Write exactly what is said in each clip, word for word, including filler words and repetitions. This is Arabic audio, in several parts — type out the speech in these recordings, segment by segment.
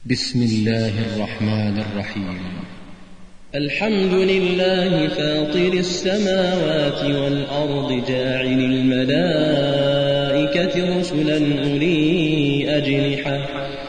بسم الله الرحمن الرحيم. الحمد لله فاطر السماوات والأرض جاعل الملائكة رسلا أولي أجنحة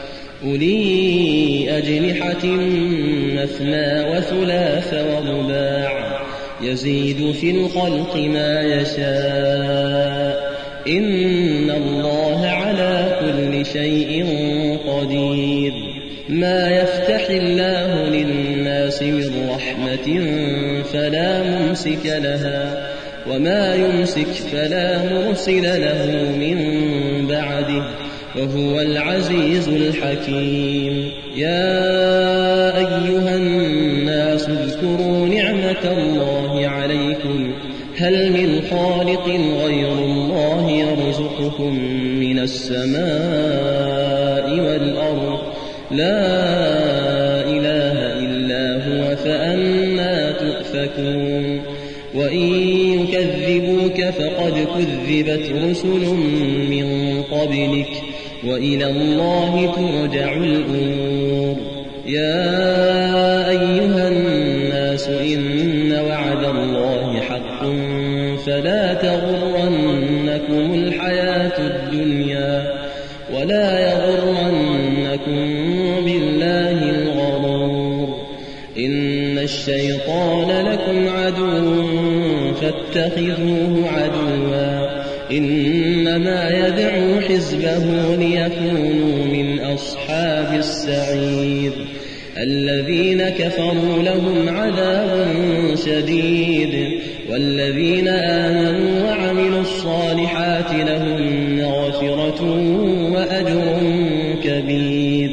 أولي أجنحة مثنى وثلاث ورباع يزيد في الخلق ما يشاء إن الله على كل شيء قدير. ما يفتح الله للناس من رحمة فلا ممسك لها وما يمسك فلا مرسل له من بعده وهو العزيز الحكيم. يا أيها الناس اذكروا نعمة الله عليكم هل من خالق غير الله يرزقكم من السماء والأرض لا إله إلا هو فأنى تؤفكون. وإن يكذبوك فقد كذبت رسل من قبلك وإلى الله ترجع الأمور. يا أيها الناس إن وعد الله حق فلا تغرنكم الحياة الدنيا ولا يغرنكم بالله الغرور. إن الشيطان لكم عدو فاتخذوه عدوا إنما يدعو حزبه ليكونوا من أصحاب السعير. الذين كفروا لهم عذاب شديد والذين آمنوا وعملوا الصالحات لهم مغفرة وأجر كبير.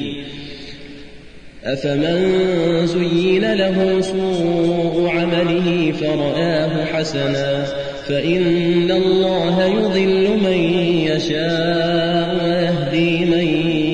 أفمن زين له سوء عمله فرآه حسنا فإن الله يضل من يشاء ويهدي من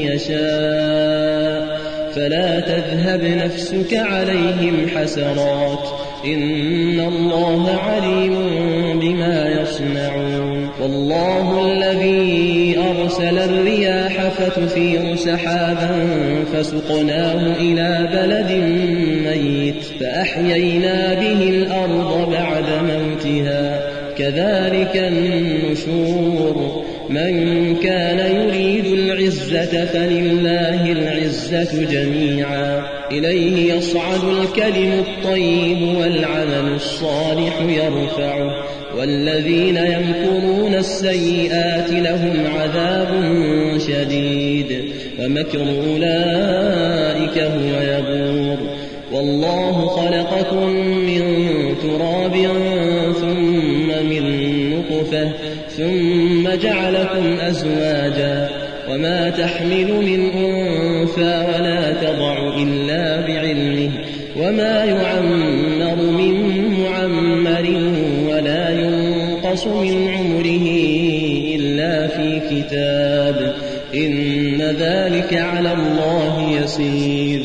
يشاء فلا تذهب نفسك عليهم حسرات إن الله عليم بما يصنعون. والله الذي أرسل الرياح فتثير سحابا فسقناه إلى بلد ميت فأحيينا به الأرض بعد موتها كذلك النشور. من كان يريد العزة فلله العزة جميعا إليه يصعد الكلم الطيب والعمل الصالح يرفعه والذين يمكرون السيئات لهم عذاب شديد ومكر أولئك هو يبور. والله خلقكم من تراب ثم من نطفة ثم جعلكم أزواجا وما تحمل من أنثى ولا تضع إلا بعلمه وما يعمر من معمر ولا ينقص من عمره إلا في كتاب إن ذلك على الله يسير.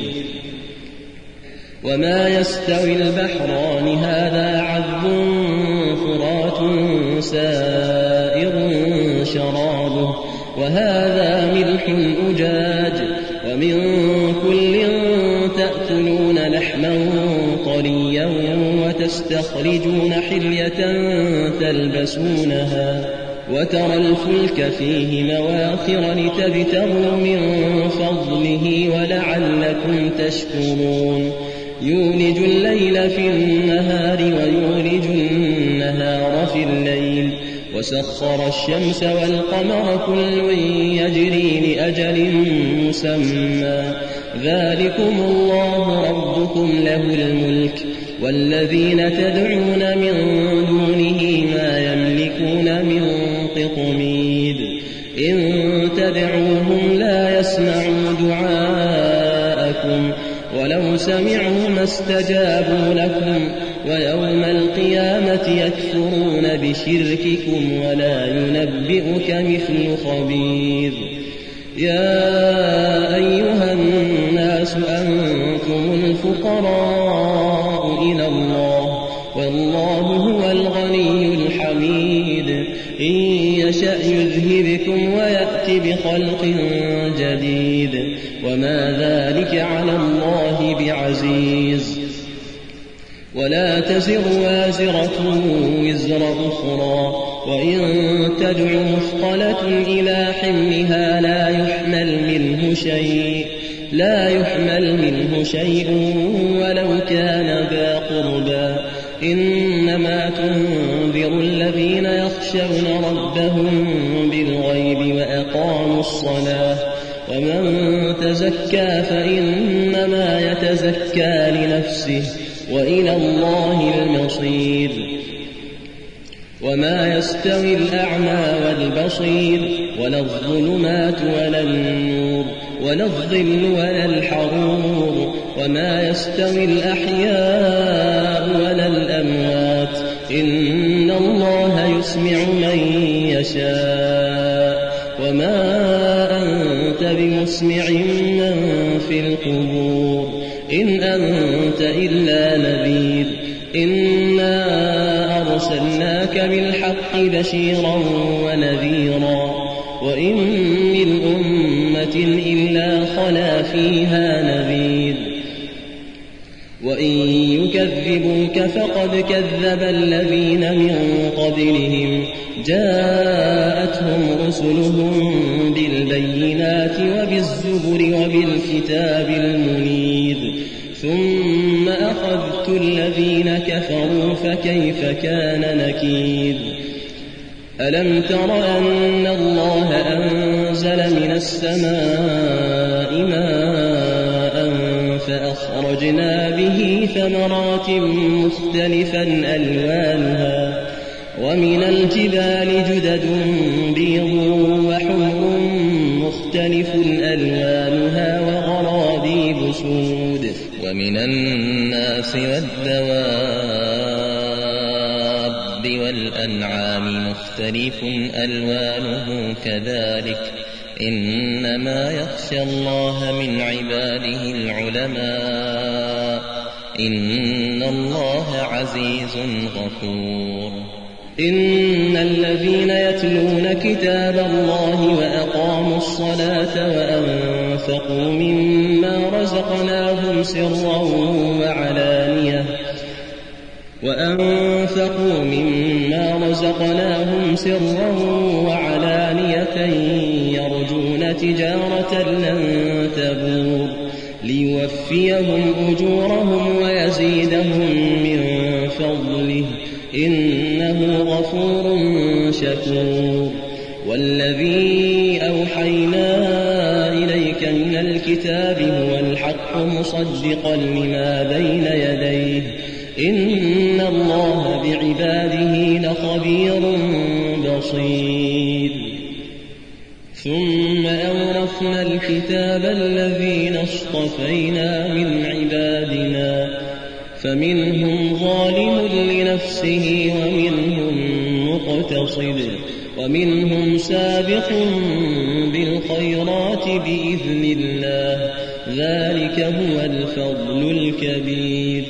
وما يستوي البحران هذا عذب فرات سائر شرابه وهذا ملح أجاج ومن كل تأكلون لحما طريا وتستخرجون حلية تلبسونها وترى الفلك فيه مواخر لتبتغوا من فضله ولعلكم تشكرون. يولج الليل في النهار ويولج النهار في الليل وسخر الشمس والقمر كل يجري لأجل مسمى ذلكم الله ربكم له الملك والذين تدعون من دونه ما يملكون من قطمير. إن تدعوهم لا يسمعوا دعاءكم ولو سمعوا ما استجابوا لكم ويوم القيامة يكفرون بشرككم ولا ينبئك مثل خبير. يا أيها الناس أنتم الفقراء إلى الله والله هو الغني الحميد. إن يشأ يذهبكم ويأت بخلق جديد وما ذلك على الله بعزيز. ولا تزر وازرة وزر أخرى، وإن تدع مثقلة إلى حملها لا يحمل منه شيء لا يحمل منه شيء ولو كان ذا قربى. إنما تنذر الذين يخشون ربهم بالغيب وأقاموا الصلاة، ومن تزكى فإنما يتزكى لنفسه، وإلى الله المصير. وما يستوي الأعمى والبصير، ولا الظلمات ولا النور، ولا الظل ولا الحرور، وما يستوي الأحياء ولا الأموات، إن الله يسمع من يشاء، وما أنت بمسمع من في القبور، إن أنت إلا نذير. إنا أرسلناك بالحق بشيرا ونذيرا، وإن من أمة إلا خلا فيها نذير. وإن يكذبوك فقد كذب الذين من قبلهم، جاءتهم رسلهم بالبينات وبالزبر وبالكتاب المنير، ثم أخذت الذين كفروا فكيف كان نكير. ألم تر أن الله أنزل من السماء ماء فأخرجنا به ثمرات مختلفا ألوانها، ومن الجبال جدد بيض وحمر مختلف ألوانها وغرابيب سود، ومن الناس والدواب والأنعام مختلف ألوانه كذلك، إنما يخشى الله من عباده العلماء، إن الله عزيز غفور. إن الذين يتلون كتاب الله وأقاموا الصلاة وأنفقوا مما رزقناهم سرا وعلانية وأنفقوا مما رزقناهم سرا وعلانية يرجون تجارة لن تبور، ليوفيهم أجورهم ويزيدهم من فضله، إنه غفور شكور. والذي أوحينا إليك من الكتاب هو الحق مصدقا لما بين يديه، إن الله بعباده لخبير بصير. ثم أورثنا الكتاب الذين اصطفينا من عبادنا، فمنهم ظالم لنفسه ومنهم مقتصد ومنهم سابق بالخيرات بإذن الله، ذلك هو الفضل الكبير.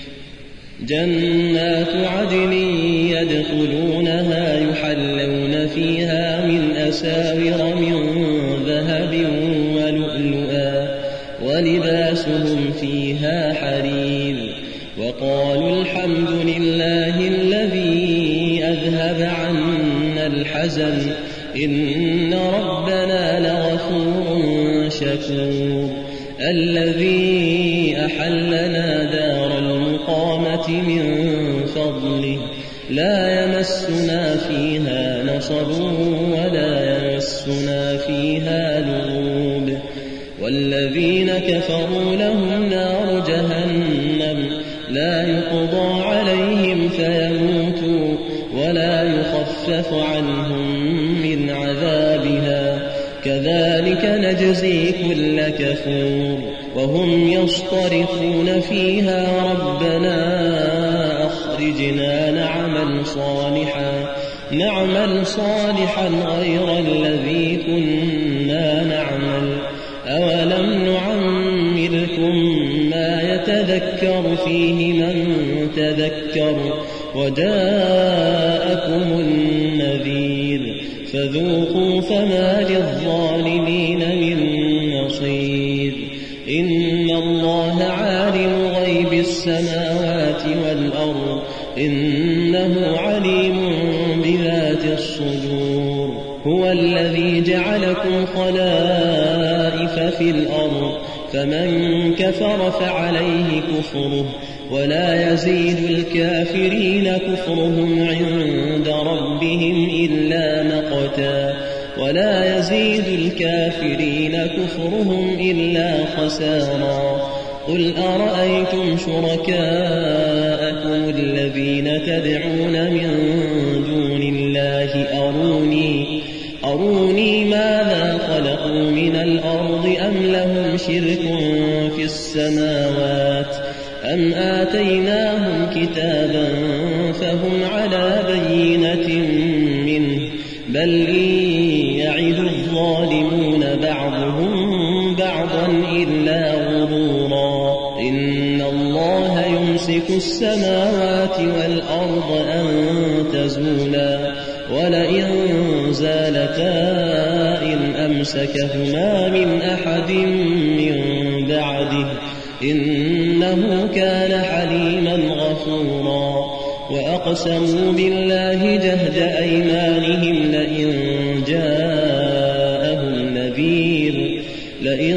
جنات عدن يدخلونها يحلون فيها من أساور من ذهب ولؤلؤا، ولباسهم فيها حرير. وقالوا الحمد لله الذي أذهب عنا الحزن، إن ربنا لغفور شكور. الذي أحلنا دار المقامة من فضله، لا يمسنا فيها نصب ولا يمسنا فيها لغوب. والذين كفروا لهم نار جهنم، لا يقضى عليهم فيموتوا ولا يخفف عنهم من عذابها، كذلك نجزي كل كفور. وهم يصطرخون فيها ربنا أخرجنا نعمل صالحا نعمل صالحا غير الذي كنا نعمل، أولم نعمركم ما يتذكر فيه من تذكر وجاءكم النذير، فذوقوا فما للظالمين من نصير. إن الله عالم غيب السماوات والأرض إنه عليم بذات الصدور هو الذي جعلكم خلائف في الأرض فمن كفر فعليه كفره ولا يزيد الكافرين كفرهم عند ربهم إلا مقتا ولا يزيد الكافرين كفرهم إلا خسارا قل أرأيتم شركاءكم الذين تدعون من دون الله أروني أروني ماذا خلقوا من الأرض أم لهم شرك في السماوات أم آتيناهم كتابا فهم على بينة منه بل إن يعد الظالمون بعضهم بعضا إلا غرورا إن الله يمسك السماوات والأرض أن تزولا ولئن زالتا إن أمسكهما من أحد من بعده إنه كان حليما غفورا وأقسموا بالله جهد أيمانهم لئن جاءهم نذير لئن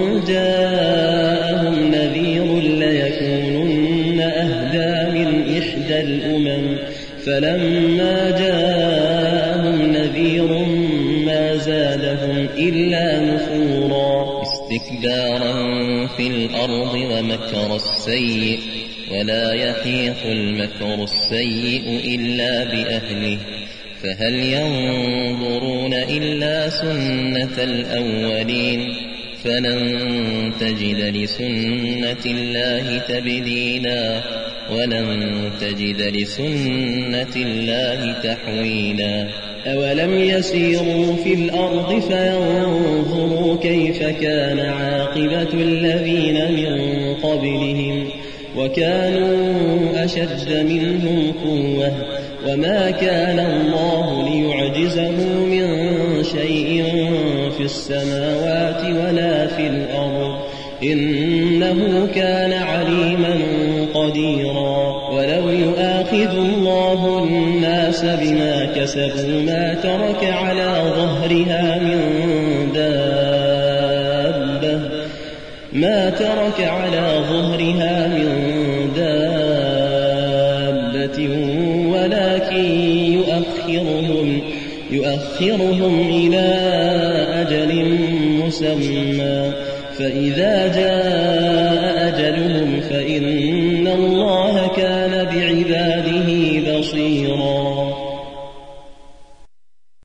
جاءهم نذير ليكونن أهدى من إحدى الأمم فلما جاءهم نذير ما زادهم إلا نفورا استكبارا في الأرض ومكر السيء ولا يحيق المكر السيء إلا بأهله فهل ينظرون إلا سنة الأولين فلن تجد لسنة الله تبديلا ولن تجد لسنة الله تحويلا أولم يسيروا في الأرض فينظروا كيف كان عاقبة الذين من قبلهم وكانوا أشد منهم قوة وما كان الله ليعجزه من شيء في السماوات ولا في الأرض إنه كان عليما قديرا ولو يؤاخذ الله الناس بما كسبوا ما ترك على ظهرها من دابة ما ترك على ظهرها من دابة ولكن يؤخرهم يؤخرهم إلى أجل مسمى فإذا جاء أجلهم فإن الله كان بعباده بصيرا